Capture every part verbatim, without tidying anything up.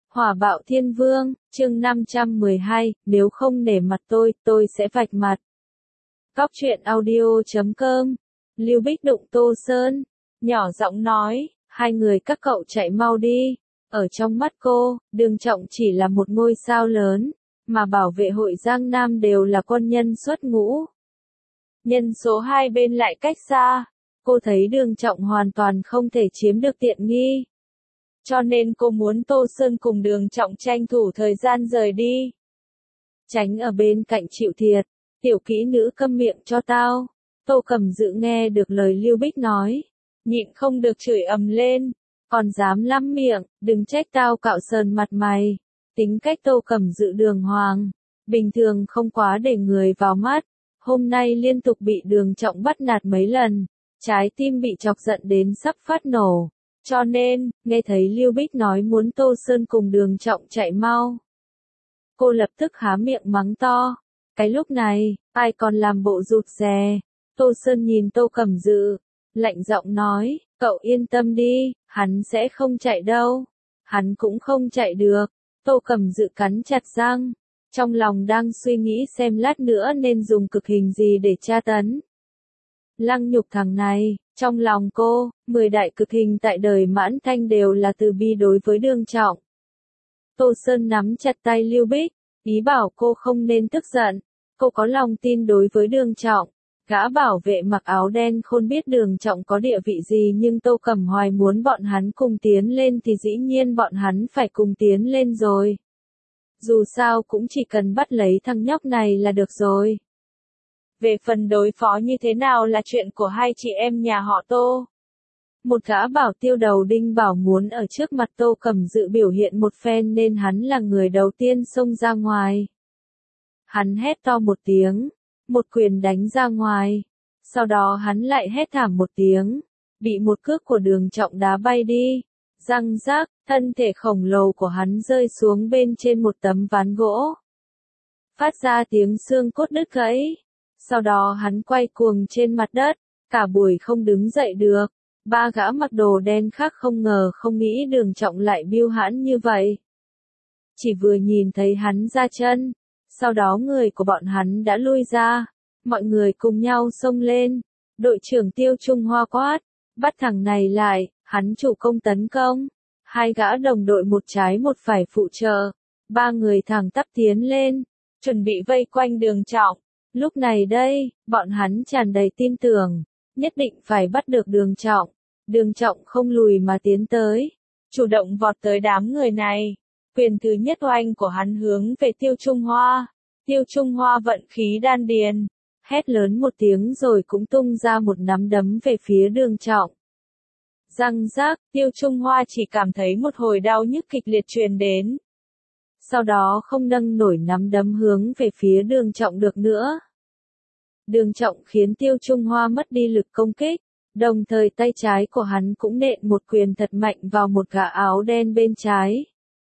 Hỏa bạo thiên vương, chương năm trăm mười hai, nếu không nể mặt tôi, tôi sẽ vạch mặt. Cóc truyện audio chấm com, Lưu Bích đụng Tô Sơn, nhỏ giọng nói, hai người các cậu chạy mau đi. Ở trong mắt cô, Đường Trọng chỉ là một ngôi sao lớn, mà bảo vệ hội Giang Nam đều là quân nhân xuất ngũ. Nhân số hai bên lại cách xa, cô thấy Đường Trọng hoàn toàn không thể chiếm được tiện nghi. Cho nên cô muốn Tô Sơn cùng Đường Trọng tranh thủ thời gian rời đi. Tránh ở bên cạnh chịu thiệt, tiểu kỹ nữ câm miệng cho tao. Tô Cẩm Dự nghe được lời Lưu Bích nói, nhịn không được chửi ầm lên, còn dám lắm miệng, đừng trách tao cạo sờn mặt mày. Tính cách Tô Cẩm Dự đường hoàng, bình thường không quá để người vào mắt, hôm nay liên tục bị Đường Trọng bắt nạt mấy lần, trái tim bị chọc giận đến sắp phát nổ. Cho nên, nghe thấy Lưu Bích nói muốn Tô Sơn cùng Đường Trọng chạy mau, cô lập tức há miệng mắng to. Cái lúc này, ai còn làm bộ rụt rè. Tô Sơn nhìn Tô Cẩm Dự, lạnh giọng nói, cậu yên tâm đi, hắn sẽ không chạy đâu. Hắn cũng không chạy được. Tô Cẩm Dự cắn chặt răng, trong lòng đang suy nghĩ xem lát nữa nên dùng cực hình gì để tra tấn. Lăng nhục thằng này, trong lòng cô, mười đại cực hình tại đời Mãn Thanh đều là từ bi đối với Đường Trọng. Tô Sơn nắm chặt tay Lưu Bích, ý bảo cô không nên tức giận, cô có lòng tin đối với Đường Trọng. Gã bảo vệ mặc áo đen khôn biết Đường Trọng có địa vị gì, nhưng Tô Cẩm Hoài muốn bọn hắn cùng tiến lên thì dĩ nhiên bọn hắn phải cùng tiến lên rồi. Dù sao cũng chỉ cần bắt lấy thằng nhóc này là được rồi. Về phần đối phó như thế nào là chuyện của hai chị em nhà họ Tô. Một gã bảo tiêu đầu đinh bảo muốn ở trước mặt Tô Cẩm Dự biểu hiện một phen nên hắn là người đầu tiên xông ra ngoài. Hắn hét to một tiếng, một quyền đánh ra ngoài, sau đó hắn lại hét thảm một tiếng, bị một cước của Đường Trọng đá bay đi. Răng rác, thân thể khổng lồ của hắn rơi xuống bên trên một tấm ván gỗ, phát ra tiếng xương cốt đứt gãy. Sau đó hắn quay cuồng trên mặt đất, cả buổi không đứng dậy được. Ba gã mặc đồ đen khác không ngờ không nghĩ Đường Trọng lại biêu hãn như vậy. Chỉ vừa nhìn thấy hắn ra chân, sau đó người của bọn hắn đã lui ra, mọi người cùng nhau xông lên. Đội trưởng Tiêu Trung Hoa quát, bắt thằng này lại, hắn chủ công tấn công. Hai gã đồng đội một trái một phải phụ trợ, ba người thẳng tắp tiến lên, chuẩn bị vây quanh Đường Trọng. Lúc này đây, bọn hắn tràn đầy tin tưởng, nhất định phải bắt được Đường Trọng. Đường Trọng không lùi mà tiến tới, chủ động vọt tới đám người này. Quyền thứ nhất oanh của hắn hướng về Tiêu Trung Hoa. Tiêu Trung Hoa vận khí đan điền, hét lớn một tiếng rồi cũng tung ra một nắm đấm về phía Đường Trọng. Răng rác, Tiêu Trung Hoa chỉ cảm thấy một hồi đau nhức kịch liệt truyền đến. Sau đó không nâng nổi nắm đấm hướng về phía Đường Trọng được nữa. Đường Trọng khiến Tiêu Trung Hoa mất đi lực công kích, đồng thời tay trái của hắn cũng nện một quyền thật mạnh vào một gã áo đen bên trái.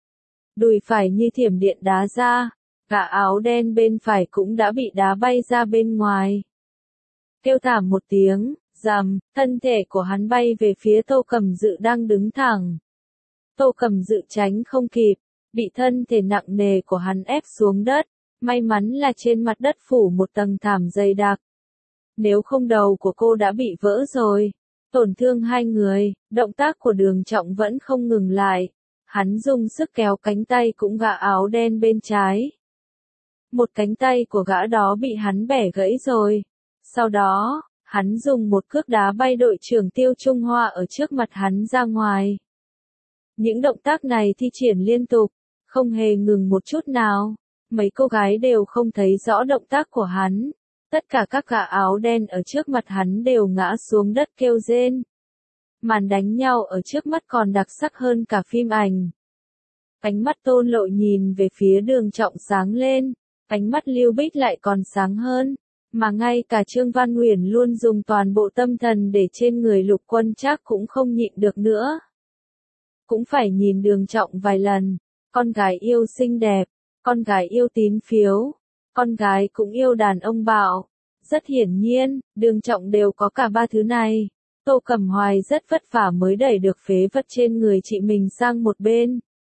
Đùi phải như thiểm điện đá ra, gã áo đen bên phải cũng đã bị đá bay ra bên ngoài. Kêu thảm một tiếng, rầm, thân thể của hắn bay về phía Tô Cẩm Dự đang đứng thẳng. Tô Cẩm Dự tránh không kịp, bị thân thể nặng nề của hắn ép xuống đất, may mắn là trên mặt đất phủ một tầng thảm dày đặc. Nếu không đầu của cô đã bị vỡ rồi, tổn thương hai người. Động tác của Đường Trọng vẫn không ngừng lại, hắn dùng sức kéo cánh tay cũng gã áo đen bên trái. Một cánh tay của gã đó bị hắn bẻ gãy rồi. Sau đó, hắn dùng một cước đá bay đội trưởng Tiêu Trung Hoa ở trước mặt hắn ra ngoài. Những động tác này thi triển liên tục, không hề ngừng một chút nào. Mấy cô gái đều không thấy rõ động tác của hắn. Tất cả các gã áo đen ở trước mặt hắn đều ngã xuống đất kêu rên. Màn đánh nhau ở trước mắt còn đặc sắc hơn cả phim ảnh. Ánh mắt Tôn Lộ nhìn về phía Đường Trọng sáng lên, ánh mắt Lưu Bích lại còn sáng hơn, mà ngay cả Trương Văn Huyền luôn dùng toàn bộ tâm thần để trên người Lục Quân Trác cũng không nhịn được nữa. Cũng phải nhìn Đường Trọng vài lần, con gái yêu xinh đẹp, con gái yêu tín phiếu, con gái cũng yêu đàn ông bạo. Rất hiển nhiên, Đường Trọng đều có cả ba thứ này. Tô Cẩm Hoài rất vất vả mới đẩy được phế vật trên người chị mình sang một bên.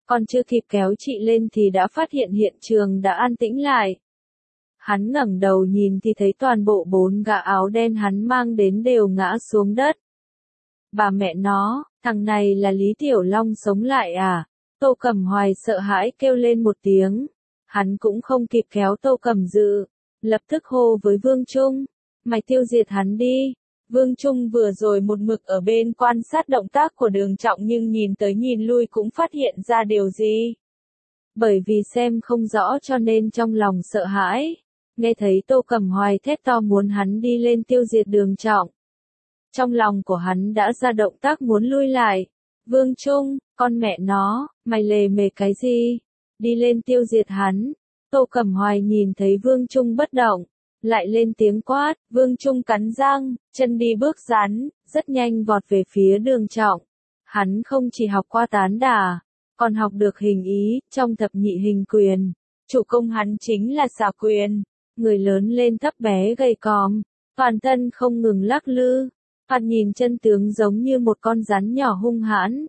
Còn chưa kịp kéo chị lên thì đã phát hiện hiện trường đã an tĩnh lại. Hắn ngẩng đầu nhìn thì thấy toàn bộ bốn gã áo đen hắn mang đến đều ngã xuống đất. Bà mẹ nó, thằng này là Lý Tiểu Long sống lại à? Tô Cẩm Hoài sợ hãi kêu lên một tiếng. Hắn cũng không kịp kéo Tô Cẩm Dự, lập tức hô với Vương Trung, mày tiêu diệt hắn đi. Vương Trung vừa rồi một mực ở bên quan sát động tác của Đường Trọng nhưng nhìn tới nhìn lui cũng phát hiện ra điều gì. Bởi vì xem không rõ cho nên trong lòng sợ hãi, nghe thấy Tô Cẩm Hoài thét to muốn hắn đi lên tiêu diệt Đường Trọng. Trong lòng của hắn đã ra động tác muốn lui lại. Vương Trung, con mẹ nó, mày lề mề cái gì? Đi lên tiêu diệt hắn. Tô Cẩm Hoài nhìn thấy Vương Trung bất động, lại lên tiếng quát. Vương Trung cắn răng, chân đi bước rắn, rất nhanh vọt về phía Đường Trọng. Hắn không chỉ học qua tán đả, còn học được hình ý, trong thập nhị hình quyền. Chủ công hắn chính là xà quyền. Người lớn lên thấp bé gầy còm, toàn thân không ngừng lắc lư. Thoạt nhìn chân tướng giống như một con rắn nhỏ hung hãn.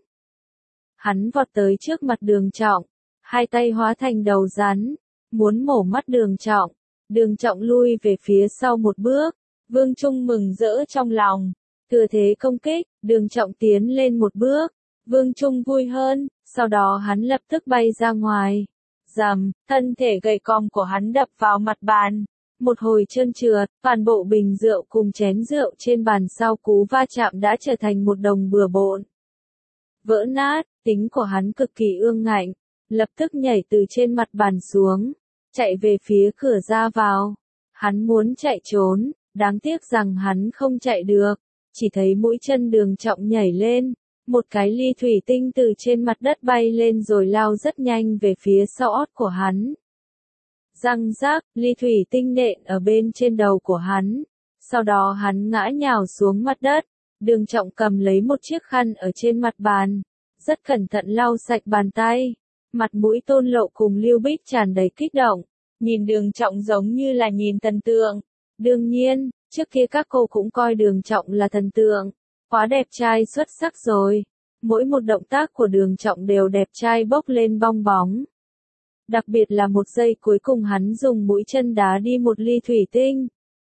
Hắn vọt tới trước mặt Đường Trọng, hai tay hóa thành đầu rắn, muốn mổ mắt Đường Trọng. Đường Trọng lui về phía sau một bước, Vương Trung mừng rỡ trong lòng, thừa thế công kích, Đường Trọng tiến lên một bước, Vương Trung vui hơn, sau đó hắn lập tức bay ra ngoài. Rầm, thân thể gầy còm của hắn đập vào mặt bàn. Một hồi trơn trượt, toàn bộ bình rượu cùng chén rượu trên bàn sau cú va chạm đã trở thành một đồng bừa bộn. Vỡ nát, tính của hắn cực kỳ ương ngạnh, lập tức nhảy từ trên mặt bàn xuống, chạy về phía cửa ra vào. Hắn muốn chạy trốn, đáng tiếc rằng hắn không chạy được, chỉ thấy mũi chân Đường Trọng nhảy lên, một cái ly thủy tinh từ trên mặt đất bay lên rồi lao rất nhanh về phía sau ót của hắn. Răng rác, ly thủy tinh nện ở bên trên đầu của hắn. Sau đó hắn ngã nhào xuống mặt đất. Đường Trọng cầm lấy một chiếc khăn ở trên mặt bàn, rất cẩn thận lau sạch bàn tay. Mặt mũi Tôn Lộ cùng Lưu Bích tràn đầy kích động, nhìn Đường Trọng giống như là nhìn thần tượng. Đương nhiên, trước kia các cô cũng coi Đường Trọng là thần tượng, quá đẹp trai xuất sắc rồi. Mỗi một động tác của Đường Trọng đều đẹp trai bốc lên bong bóng. Đặc biệt là một giây cuối cùng hắn dùng mũi chân đá đi một ly thủy tinh.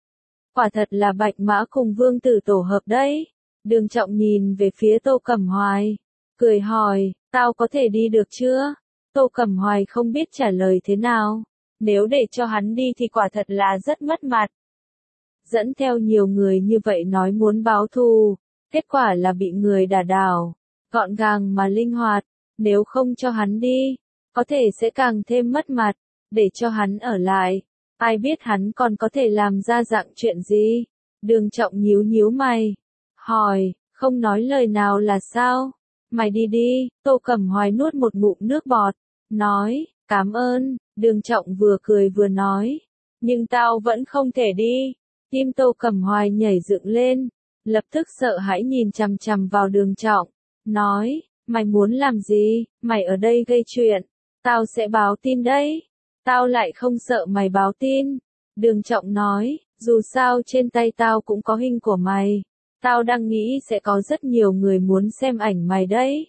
Quả thật là Bạch Mã cùng Vương Tử tổ hợp đấy. Đường Trọng nhìn về phía Tô Cẩm Hoài, cười hỏi, tao có thể đi được chưa? Tô Cẩm Hoài không biết trả lời thế nào. Nếu để cho hắn đi thì quả thật là rất mất mặt. Dẫn theo nhiều người như vậy nói muốn báo thù, kết quả là bị người đả đảo. Gọn gàng mà linh hoạt, nếu không cho hắn đi, có thể sẽ càng thêm mất mặt. Để cho hắn ở lại, ai biết hắn còn có thể làm ra dạng chuyện gì? Đường Trọng nhíu nhíu mày, hỏi, không nói lời nào là sao? Mày đi đi. Tô Cẩm Hoài nuốt một ngụm nước bọt, nói, cảm ơn. Đường Trọng vừa cười vừa nói, nhưng tao vẫn không thể đi. Tim Tô Cẩm Hoài nhảy dựng lên, lập tức sợ hãi nhìn chằm chằm vào Đường Trọng, nói, mày muốn làm gì? Mày ở đây gây chuyện, tao sẽ báo tin đấy. Tao lại không sợ mày báo tin. Đường Trọng nói, dù sao trên tay tao cũng có hình của mày. Tao đang nghĩ sẽ có rất nhiều người muốn xem ảnh mày đấy.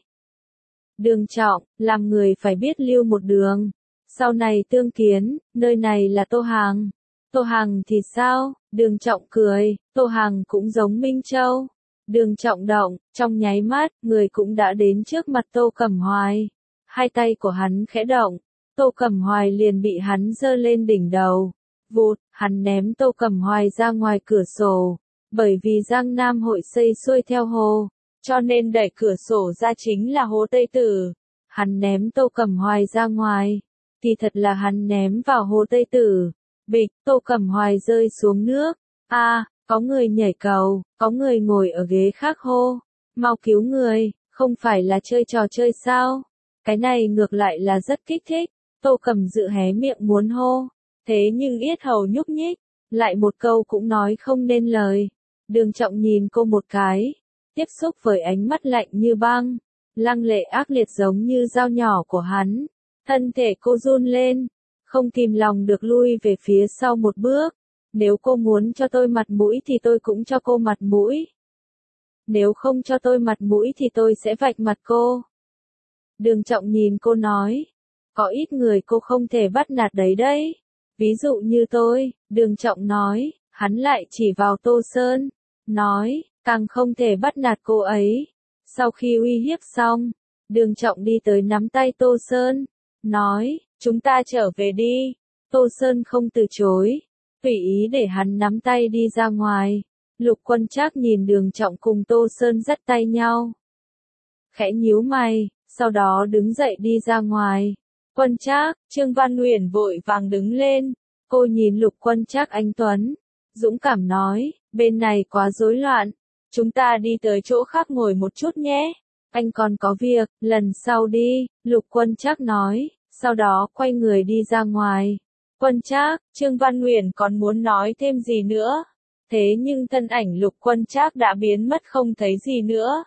Đường Trọng, làm người phải biết lưu một đường. Sau này tương kiến, nơi này là Tô Hàng. Tô Hàng thì sao? Đường Trọng cười, Tô Hàng cũng giống Minh Châu. Đường Trọng động, trong nháy mắt, người cũng đã đến trước mặt Tô Cẩm Hoài. Hai tay của hắn khẽ động, Tô Cẩm Hoài liền bị hắn giơ lên đỉnh đầu. Vụt, hắn ném Tô Cẩm Hoài ra ngoài cửa sổ. Bởi vì Giang Nam hội xây xuôi theo hồ, cho nên đẩy cửa sổ ra chính là Hồ Tây Tử. Hắn ném Tô Cẩm Hoài ra ngoài, thì thật là hắn ném vào Hồ Tây Tử. Bịch, Tô Cẩm Hoài rơi xuống nước. A, à, có người nhảy cầu, có người ngồi ở ghế khác hô, mau cứu người, không phải là chơi trò chơi sao? Cái này ngược lại là rất kích thích. Tô Cẩm Dự hé miệng muốn hô, thế nhưng yết hầu nhúc nhích, lại một câu cũng nói không nên lời. Đường Trọng nhìn cô một cái, tiếp xúc với ánh mắt lạnh như băng, lăng lệ ác liệt giống như dao nhỏ của hắn. Thân thể cô run lên, không kìm lòng được lui về phía sau một bước. Nếu cô muốn cho tôi mặt mũi thì tôi cũng cho cô mặt mũi. Nếu không cho tôi mặt mũi thì tôi sẽ vạch mặt cô. Đường Trọng nhìn cô nói. Có ít người cô không thể bắt nạt đấy đấy. Ví dụ như tôi, Đường Trọng nói, hắn lại chỉ vào Tô Sơn. Nói, càng không thể bắt nạt cô ấy. Sau khi uy hiếp xong, Đường Trọng đi tới nắm tay Tô Sơn. Nói, chúng ta trở về đi. Tô Sơn không từ chối. Tùy ý để hắn nắm tay đi ra ngoài. Lục Quân Trác nhìn Đường Trọng cùng Tô Sơn dắt tay nhau. Khẽ nhíu mày, sau đó đứng dậy đi ra ngoài. Quân Trác, Trương Văn Uyển vội vàng đứng lên. Cô nhìn Lục Quân Trác anh tuấn. Dũng cảm nói, bên này quá rối loạn. Chúng ta đi tới chỗ khác ngồi một chút nhé. Anh còn có việc, lần sau đi, Lục Quân Trác nói. Sau đó quay người đi ra ngoài. Quân Trác, Trương Văn Uyển còn muốn nói thêm gì nữa. Thế nhưng thân ảnh Lục Quân Trác đã biến mất không thấy gì nữa.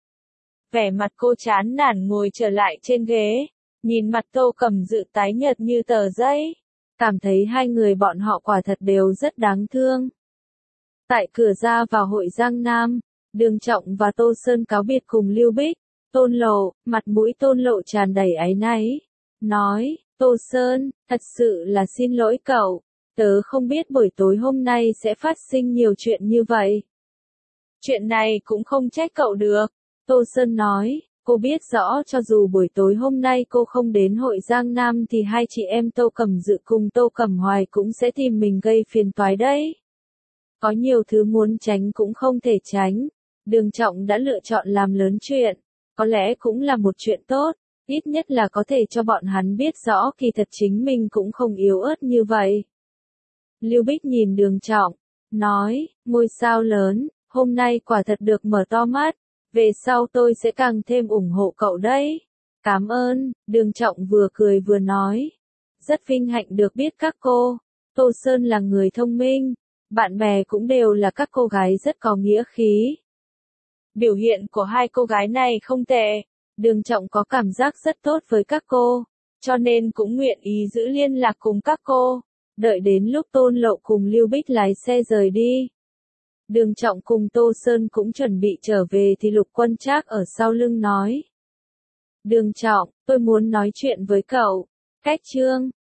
Vẻ mặt cô chán nản ngồi trở lại trên ghế, nhìn mặt Tô Cẩm Dự tái nhợt như tờ giấy, cảm thấy hai người bọn họ quả thật đều rất đáng thương. Tại cửa ra vào hội Giang Nam, Đường Trọng và Tô Sơn cáo biệt cùng Lưu Bích. Tôn Lộ, mặt mũi Tôn Lộ tràn đầy áy náy, nói, Tô Sơn, thật sự là xin lỗi cậu, tớ không biết buổi tối hôm nay sẽ phát sinh nhiều chuyện như vậy. Chuyện này cũng không trách cậu được, Tô Sơn nói, cô biết rõ cho dù buổi tối hôm nay cô không đến hội Giang Nam thì hai chị em Tô Cẩm Dự cùng Tô Cẩm Hoài cũng sẽ tìm mình gây phiền toái đấy. Có nhiều thứ muốn tránh cũng không thể tránh, Đường Trọng đã lựa chọn làm lớn chuyện, có lẽ cũng là một chuyện tốt, ít nhất là có thể cho bọn hắn biết rõ kỳ thật chính mình cũng không yếu ớt như vậy. Lưu Bích nhìn Đường Trọng, nói, ngôi sao lớn, hôm nay quả thật được mở to mắt, về sau tôi sẽ càng thêm ủng hộ cậu đấy. Cảm ơn, Đường Trọng vừa cười vừa nói. Rất vinh hạnh được biết các cô, Tô Sơn là người thông minh, bạn bè cũng đều là các cô gái rất có nghĩa khí. Biểu hiện của hai cô gái này không tệ, Đường Trọng có cảm giác rất tốt với các cô, cho nên cũng nguyện ý giữ liên lạc cùng các cô. Đợi đến lúc Tôn Lộ cùng Lưu Bích lái xe rời đi, Đường Trọng cùng Tô Sơn cũng chuẩn bị trở về thì Lục Quân Trác ở sau lưng nói. Đường Trọng, tôi muốn nói chuyện với cậu. Cách Trương,